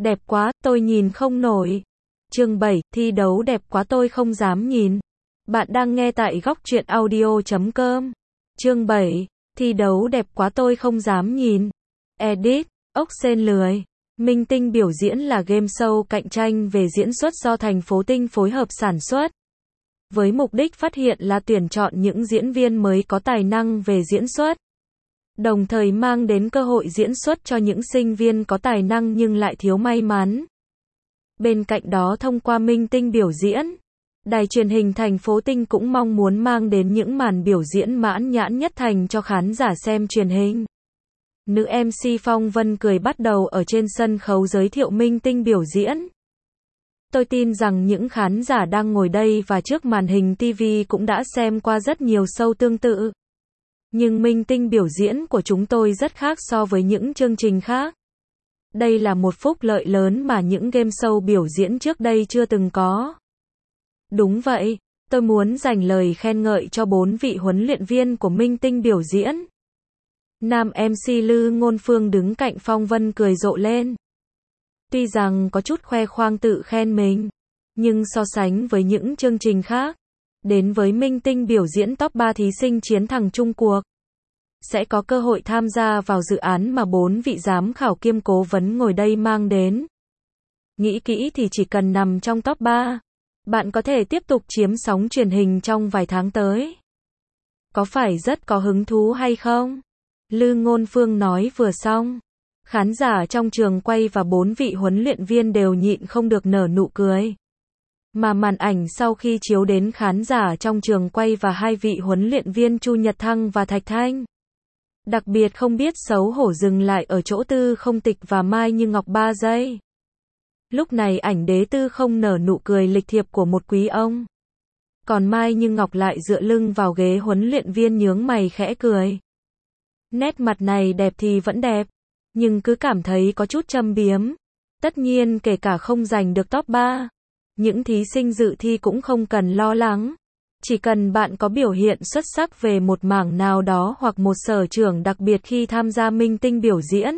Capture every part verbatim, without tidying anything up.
Đẹp quá, tôi nhìn không nổi. Chương bảy, thi đấu đẹp quá tôi không dám nhìn. Bạn đang nghe tại góc truyện audio chấm com. Chương bảy, thi đấu đẹp quá tôi không dám nhìn. Edit, ốc sên lười. Minh Tinh biểu diễn là game show cạnh tranh về diễn xuất do thành phố Tinh phối hợp sản xuất. Với mục đích phát hiện là tuyển chọn những diễn viên mới có tài năng về diễn xuất. Đồng thời mang đến cơ hội diễn xuất cho những sinh viên có tài năng nhưng lại thiếu may mắn. Bên cạnh đó thông qua Minh Tinh biểu diễn, đài truyền hình thành phố Tinh cũng mong muốn mang đến những màn biểu diễn mãn nhãn nhất thành cho khán giả xem truyền hình. Nữ em xê Phong Vân cười bắt đầu ở trên sân khấu giới thiệu Minh Tinh biểu diễn. Tôi tin rằng những khán giả đang ngồi đây và trước màn hình ti vi cũng đã xem qua rất nhiều show tương tự. Nhưng Minh Tinh biểu diễn của chúng tôi rất khác so với những chương trình khác. Đây là một phúc lợi lớn mà những game show biểu diễn trước đây chưa từng có. Đúng vậy, tôi muốn dành lời khen ngợi cho bốn vị huấn luyện viên của Minh Tinh biểu diễn. Nam em xê Lư Ngôn Phương đứng cạnh Phong Vân cười rộ lên. Tuy rằng có chút khoe khoang tự khen mình, nhưng so sánh với những chương trình khác, đến với Minh Tinh biểu diễn top ba thí sinh chiến thắng chung cuộc, sẽ có cơ hội tham gia vào dự án mà bốn vị giám khảo kiêm cố vấn ngồi đây mang đến. Nghĩ kỹ thì chỉ cần nằm trong top ba, bạn có thể tiếp tục chiếm sóng truyền hình trong vài tháng tới. Có phải rất có hứng thú hay không? Lư Ngôn Phương nói vừa xong. Khán giả trong trường quay và bốn vị huấn luyện viên đều nhịn không được nở nụ cười. Mà màn ảnh sau khi chiếu đến khán giả trong trường quay và hai vị huấn luyện viên Chu Nhật Thăng và Thạch Thanh. Đặc biệt không biết xấu hổ dừng lại ở chỗ Tư Không Tịch và Mai Như Ngọc ba giây. Lúc này ảnh đế Tư Không nở nụ cười lịch thiệp của một quý ông. Còn Mai Như Ngọc lại dựa lưng vào ghế huấn luyện viên nhướng mày khẽ cười. Nét mặt này đẹp thì vẫn đẹp, nhưng cứ cảm thấy có chút châm biếm. Tất nhiên kể cả không giành được top ba, những thí sinh dự thi cũng không cần lo lắng. Chỉ cần bạn có biểu hiện xuất sắc về một mảng nào đó hoặc một sở trường đặc biệt khi tham gia Minh Tinh biểu diễn,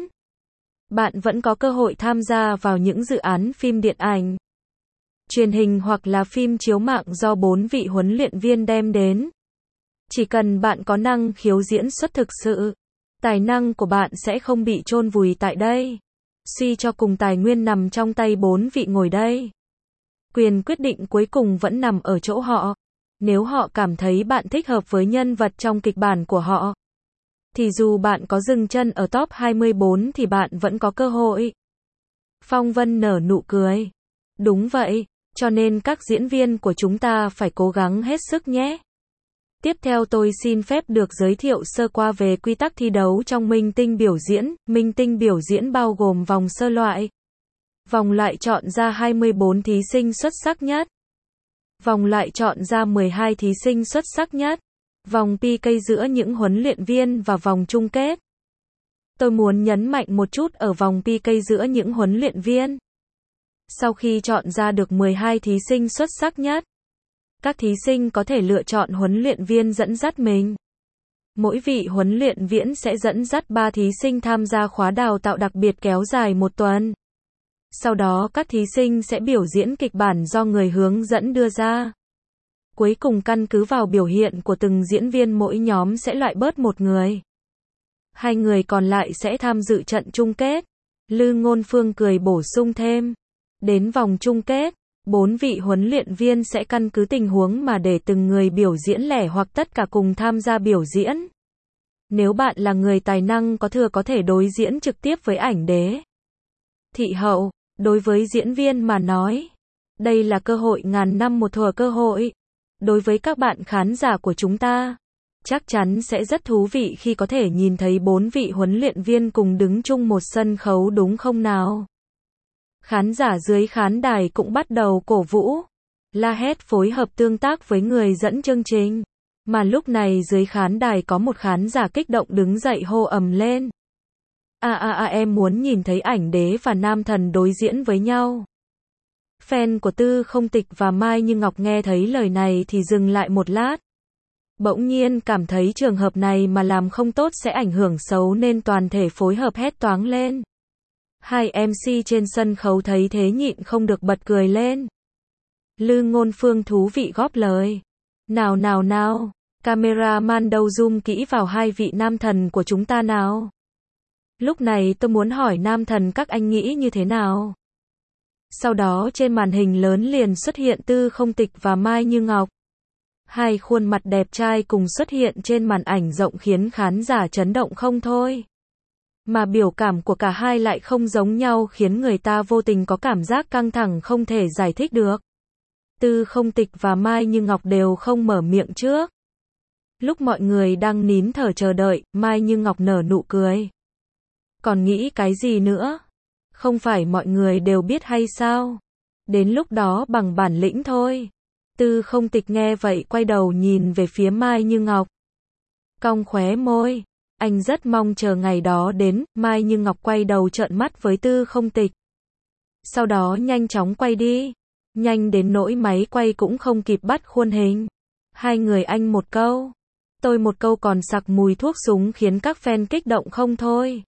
bạn vẫn có cơ hội tham gia vào những dự án phim điện ảnh, truyền hình hoặc là phim chiếu mạng do bốn vị huấn luyện viên đem đến. Chỉ cần bạn có năng khiếu diễn xuất thực sự, tài năng của bạn sẽ không bị chôn vùi tại đây. Suy cho cùng tài nguyên nằm trong tay bốn vị ngồi đây. Quyền quyết định cuối cùng vẫn nằm ở chỗ họ. Nếu họ cảm thấy bạn thích hợp với nhân vật trong kịch bản của họ, thì dù bạn có dừng chân ở top hai mươi bốn thì bạn vẫn có cơ hội. Phong Vân nở nụ cười. Đúng vậy, cho nên các diễn viên của chúng ta phải cố gắng hết sức nhé. Tiếp theo tôi xin phép được giới thiệu sơ qua về quy tắc thi đấu trong Minh Tinh biểu diễn. Minh Tinh biểu diễn bao gồm vòng sơ loại. Vòng loại chọn ra hai mươi bốn thí sinh xuất sắc nhất. Vòng loại chọn ra mười hai thí sinh xuất sắc nhất. Vòng pê ca giữa những huấn luyện viên và vòng chung kết. Tôi muốn nhấn mạnh một chút ở vòng pê ca giữa những huấn luyện viên. Sau khi chọn ra được mười hai thí sinh xuất sắc nhất, các thí sinh có thể lựa chọn huấn luyện viên dẫn dắt mình. Mỗi vị huấn luyện viên sẽ dẫn dắt ba thí sinh tham gia khóa đào tạo đặc biệt kéo dài một tuần. Sau đó các thí sinh sẽ biểu diễn kịch bản do người hướng dẫn đưa ra. Cuối cùng căn cứ vào biểu hiện của từng diễn viên mỗi nhóm sẽ loại bớt một người. Hai người còn lại sẽ tham dự trận chung kết. Lư Ngôn Phương cười bổ sung thêm. Đến vòng chung kết, bốn vị huấn luyện viên sẽ căn cứ tình huống mà để từng người biểu diễn lẻ hoặc tất cả cùng tham gia biểu diễn. Nếu bạn là người tài năng có thừa có thể đối diễn trực tiếp với ảnh đế. Thị hậu, đối với diễn viên mà nói, đây là cơ hội ngàn năm một thuở cơ hội. Đối với các bạn khán giả của chúng ta, chắc chắn sẽ rất thú vị khi có thể nhìn thấy bốn vị huấn luyện viên cùng đứng chung một sân khấu đúng không nào? Khán giả dưới khán đài cũng bắt đầu cổ vũ, la hét phối hợp tương tác với người dẫn chương trình. Mà lúc này dưới khán đài có một khán giả kích động đứng dậy hô ầm lên. À à à em muốn nhìn thấy ảnh đế và nam thần đối diễn với nhau. Fan của Tư Không Tịch và Mai Như Ngọc nghe thấy lời này thì dừng lại một lát. Bỗng nhiên cảm thấy trường hợp này mà làm không tốt sẽ ảnh hưởng xấu nên toàn thể phối hợp hét toáng lên. Hai em xê trên sân khấu thấy thế nhịn không được bật cười lên. Lư Ngôn Phương thú vị góp lời. Nào nào nào, cameraman đâu zoom kỹ vào hai vị nam thần của chúng ta nào. Lúc này tôi muốn hỏi nam thần các anh nghĩ như thế nào. Sau đó trên màn hình lớn liền xuất hiện Tư Không Tịch và Mai Như Ngọc. Hai khuôn mặt đẹp trai cùng xuất hiện trên màn ảnh rộng khiến khán giả chấn động không thôi. Mà biểu cảm của cả hai lại không giống nhau khiến người ta vô tình có cảm giác căng thẳng không thể giải thích được. Tư Không Tịch và Mai Như Ngọc đều không mở miệng trước. Lúc mọi người đang nín thở chờ đợi, Mai Như Ngọc nở nụ cười. Còn nghĩ cái gì nữa? Không phải mọi người đều biết hay sao? Đến lúc đó bằng bản lĩnh thôi. Tư Không Tịch nghe vậy quay đầu nhìn về phía Mai Như Ngọc. Cong khóe môi. Anh rất mong chờ ngày đó đến. Mai Như Ngọc quay đầu trợn mắt với Tư Không Tịch. Sau đó nhanh chóng quay đi. Nhanh đến nỗi máy quay cũng không kịp bắt khuôn hình. Hai người anh một câu, tôi một câu còn sặc mùi thuốc súng khiến các fan kích động không thôi.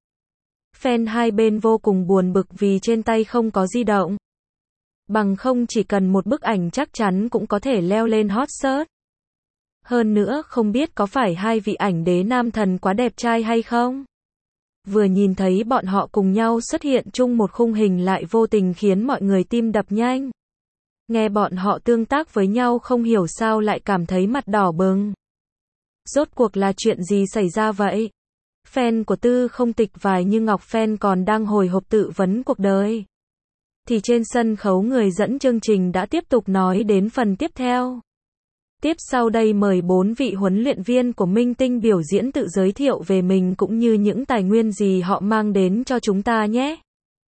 Fan hai bên vô cùng buồn bực vì trên tay không có di động. Bằng không chỉ cần một bức ảnh chắc chắn cũng có thể leo lên hot search. Hơn nữa không biết có phải hai vị ảnh đế nam thần quá đẹp trai hay không? Vừa nhìn thấy bọn họ cùng nhau xuất hiện chung một khung hình lại vô tình khiến mọi người tim đập nhanh. Nghe bọn họ tương tác với nhau không hiểu sao lại cảm thấy mặt đỏ bừng. Rốt cuộc là chuyện gì xảy ra vậy? Fan của Tư Không Tịch và Như Ngọc fan còn đang hồi hộp tự vấn cuộc đời. Thì trên sân khấu người dẫn chương trình đã tiếp tục nói đến phần tiếp theo. Tiếp sau đây mời bốn vị huấn luyện viên của Minh Tinh biểu diễn tự giới thiệu về mình cũng như những tài nguyên gì họ mang đến cho chúng ta nhé.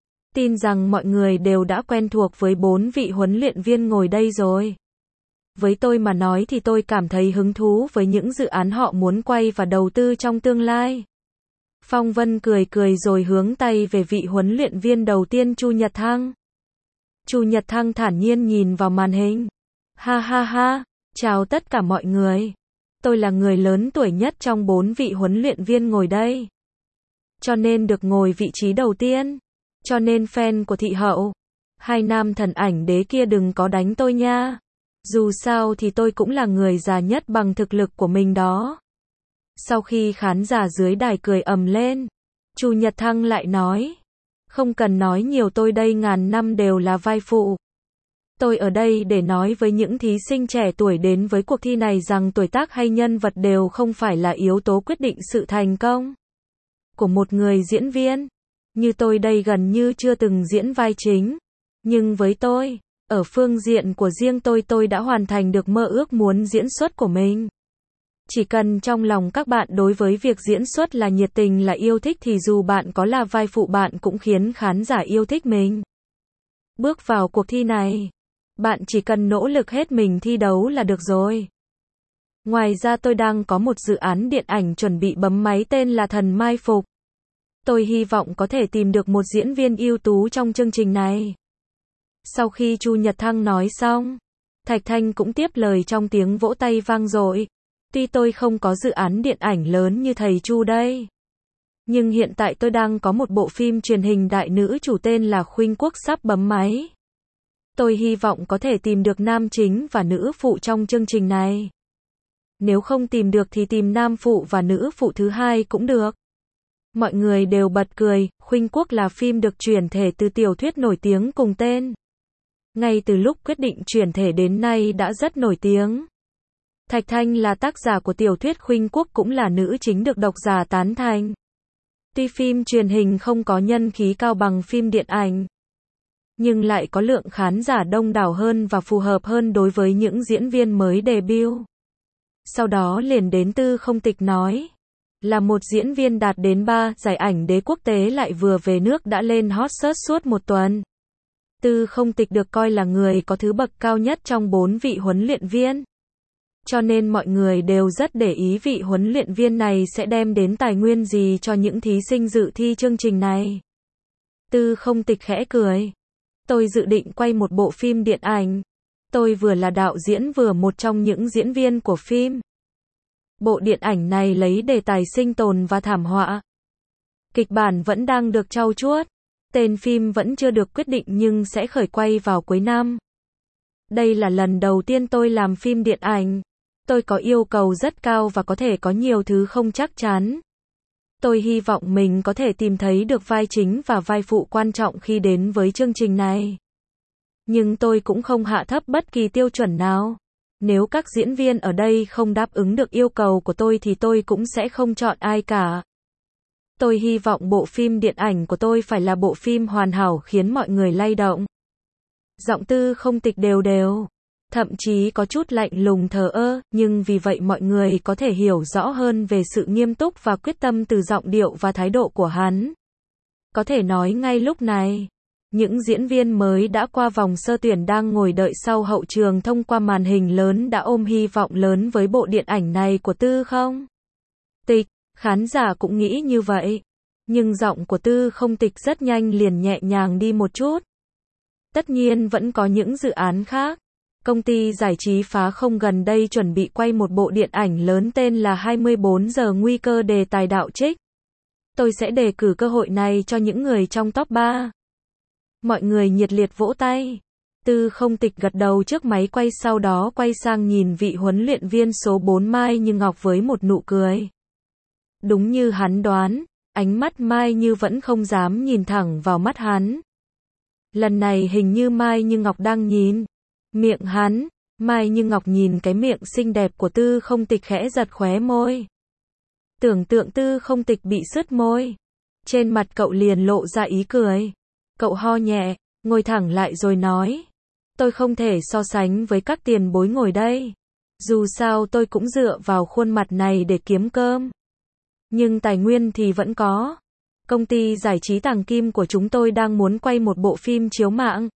Tin rằng mọi người đều đã quen thuộc với bốn vị huấn luyện viên ngồi đây rồi. Với tôi mà nói thì tôi cảm thấy hứng thú với những dự án họ muốn quay và đầu tư trong tương lai. Phong Vân cười cười rồi hướng tay về vị huấn luyện viên đầu tiên Chu Nhật Thăng. Chu Nhật Thăng thản nhiên nhìn vào màn hình. Ha ha ha, chào tất cả mọi người. Tôi là người lớn tuổi nhất trong bốn vị huấn luyện viên ngồi đây. Cho nên được ngồi vị trí đầu tiên. Cho nên fan của thị hậu, hai nam thần ảnh đế kia đừng có đánh tôi nha. Dù sao thì tôi cũng là người già nhất bằng thực lực của mình đó. Sau khi khán giả dưới đài cười ầm lên, Chu Nhật Thăng lại nói. Không cần nói nhiều, tôi đây ngàn năm đều là vai phụ. Tôi ở đây để nói với những thí sinh trẻ tuổi đến với cuộc thi này rằng tuổi tác hay nhân vật đều không phải là yếu tố quyết định sự thành công của một người diễn viên. Như tôi đây gần như chưa từng diễn vai chính. Nhưng với tôi, ở phương diện của riêng tôi tôi đã hoàn thành được mơ ước muốn diễn xuất của mình. Chỉ cần trong lòng các bạn đối với việc diễn xuất là nhiệt tình là yêu thích thì dù bạn có là vai phụ bạn cũng khiến khán giả yêu thích mình. Bước vào cuộc thi này, bạn chỉ cần nỗ lực hết mình thi đấu là được rồi. Ngoài ra tôi đang có một dự án điện ảnh chuẩn bị bấm máy tên là Thần Mai Phục. Tôi hy vọng có thể tìm được một diễn viên ưu tú trong chương trình này. Sau khi Chu Nhật Thăng nói xong, Thạch Thanh cũng tiếp lời trong tiếng vỗ tay vang dội. Tuy tôi không có dự án điện ảnh lớn như thầy Chu đây, nhưng hiện tại tôi đang có một bộ phim truyền hình đại nữ chủ tên là Khuynh Quốc sắp bấm máy. Tôi hy vọng có thể tìm được nam chính và nữ phụ trong chương trình này. Nếu không tìm được thì tìm nam phụ và nữ phụ thứ hai cũng được. Mọi người đều bật cười. Khuynh Quốc là phim được chuyển thể từ tiểu thuyết nổi tiếng cùng tên. Ngay từ lúc quyết định chuyển thể đến nay đã rất nổi tiếng. Thạch Thanh là tác giả của tiểu thuyết Khuynh Quốc cũng là nữ chính được độc giả tán thành. Tuy phim truyền hình không có nhân khí cao bằng phim điện ảnh, nhưng lại có lượng khán giả đông đảo hơn và phù hợp hơn đối với những diễn viên mới debut. Sau đó liền đến Tư Không Tịch nói. Là một diễn viên đạt đến ba giải ảnh đế quốc tế lại vừa về nước đã lên hot search suốt một tuần. Tư Không Tịch được coi là người có thứ bậc cao nhất trong bốn vị huấn luyện viên. Cho nên mọi người đều rất để ý vị huấn luyện viên này sẽ đem đến tài nguyên gì cho những thí sinh dự thi chương trình này. Tư Không Tịch khẽ cười. Tôi dự định quay một bộ phim điện ảnh. Tôi vừa là đạo diễn vừa một trong những diễn viên của phim. Bộ điện ảnh này lấy đề tài sinh tồn và thảm họa. Kịch bản vẫn đang được trau chuốt. Tên phim vẫn chưa được quyết định nhưng sẽ khởi quay vào cuối năm. Đây là lần đầu tiên tôi làm phim điện ảnh. Tôi có yêu cầu rất cao và có thể có nhiều thứ không chắc chắn. Tôi hy vọng mình có thể tìm thấy được vai chính và vai phụ quan trọng khi đến với chương trình này. Nhưng tôi cũng không hạ thấp bất kỳ tiêu chuẩn nào. Nếu các diễn viên ở đây không đáp ứng được yêu cầu của tôi thì tôi cũng sẽ không chọn ai cả. Tôi hy vọng bộ phim điện ảnh của tôi phải là bộ phim hoàn hảo khiến mọi người lay động. Giọng Tư Không Tịch đều đều, thậm chí có chút lạnh lùng thờ ơ, nhưng vì vậy mọi người có thể hiểu rõ hơn về sự nghiêm túc và quyết tâm từ giọng điệu và thái độ của hắn. Có thể nói ngay lúc này, những diễn viên mới đã qua vòng sơ tuyển đang ngồi đợi sau hậu trường thông qua màn hình lớn đã ôm hy vọng lớn với bộ điện ảnh này của Tư Không Tịch. Khán giả cũng nghĩ như vậy. Nhưng giọng của Tư Không Tịch rất nhanh liền nhẹ nhàng đi một chút. Tất nhiên vẫn có những dự án khác. Công ty giải trí Phá Không gần đây chuẩn bị quay một bộ điện ảnh lớn tên là hai mươi bốn giờ nguy cơ đề tài đạo trích. Tôi sẽ đề cử cơ hội này cho những người trong top ba. Mọi người nhiệt liệt vỗ tay. Tư Không Tịch gật đầu trước máy quay, sau đó quay sang nhìn vị huấn luyện viên số bốn Mai Như Ngọc với một nụ cười. Đúng như hắn đoán, ánh mắt Mai Như vẫn không dám nhìn thẳng vào mắt hắn. Lần này hình như Mai Như Ngọc đang nhìn miệng hắn. Mai Như Ngọc nhìn cái miệng xinh đẹp của Tư Không Tịch khẽ giật khóe môi. Tưởng tượng Tư Không Tịch bị sứt môi. Trên mặt cậu liền lộ ra ý cười. Cậu ho nhẹ, ngồi thẳng lại rồi nói. Tôi không thể so sánh với các tiền bối ngồi đây. Dù sao tôi cũng dựa vào khuôn mặt này để kiếm cơm. Nhưng tài nguyên thì vẫn có. Công ty giải trí Tàng Kim của chúng tôi đang muốn quay một bộ phim chiếu mạng.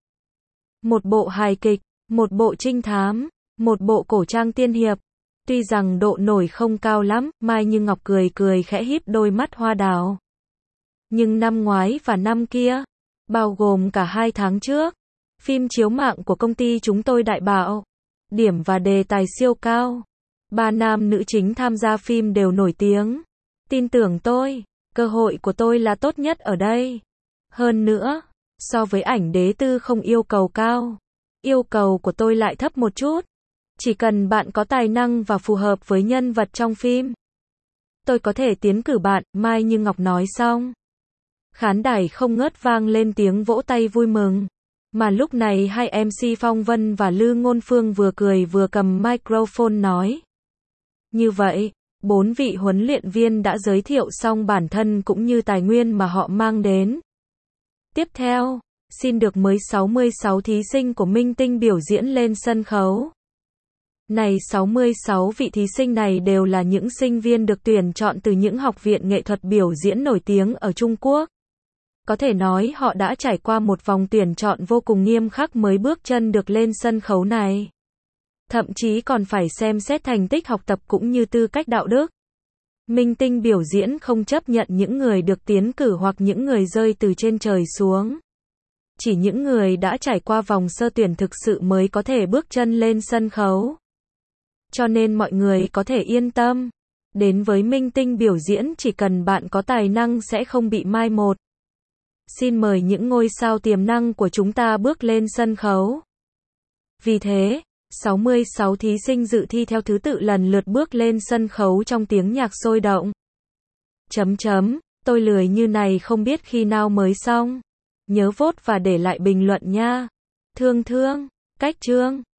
Một bộ hài kịch, một bộ trinh thám, một bộ cổ trang tiên hiệp. Tuy rằng độ nổi không cao lắm, Mai Như Ngọc cười cười khẽ híp đôi mắt hoa đào. Nhưng năm ngoái và năm kia, bao gồm cả hai tháng trước, phim chiếu mạng của công ty chúng tôi đại bạo. Điểm và đề tài siêu cao. Ba nam nữ chính tham gia phim đều nổi tiếng. Tin tưởng tôi, cơ hội của tôi là tốt nhất ở đây. Hơn nữa, so với ảnh đế Tư Không yêu cầu cao, yêu cầu của tôi lại thấp một chút. Chỉ cần bạn có tài năng và phù hợp với nhân vật trong phim, tôi có thể tiến cử bạn, Mai Như Ngọc nói xong. Khán đài không ngớt vang lên tiếng vỗ tay vui mừng. Mà lúc này hai em xê Phong Vân và Lư Ngôn Phương vừa cười vừa cầm microphone nói. Như vậy, bốn vị huấn luyện viên đã giới thiệu xong bản thân cũng như tài nguyên mà họ mang đến. Tiếp theo, xin được mời sáu mươi sáu thí sinh của Minh Tinh biểu diễn lên sân khấu. Này sáu mươi sáu vị thí sinh này đều là những sinh viên được tuyển chọn từ những học viện nghệ thuật biểu diễn nổi tiếng ở Trung Quốc. Có thể nói họ đã trải qua một vòng tuyển chọn vô cùng nghiêm khắc mới bước chân được lên sân khấu này. Thậm chí còn phải xem xét thành tích học tập cũng như tư cách đạo đức. Minh Tinh biểu diễn không chấp nhận những người được tiến cử hoặc những người rơi từ trên trời xuống. Chỉ những người đã trải qua vòng sơ tuyển thực sự mới có thể bước chân lên sân khấu. Cho nên mọi người có thể yên tâm. Đến với Minh Tinh biểu diễn chỉ cần bạn có tài năng sẽ không bị mai một. Xin mời những ngôi sao tiềm năng của chúng ta bước lên sân khấu. Vì thế, sáu mươi sáu thí sinh dự thi theo thứ tự lần lượt bước lên sân khấu trong tiếng nhạc sôi động. Chấm chấm, tôi lười như này không biết khi nào mới xong. Nhớ vote và để lại bình luận nha. Thương thương, cách chương.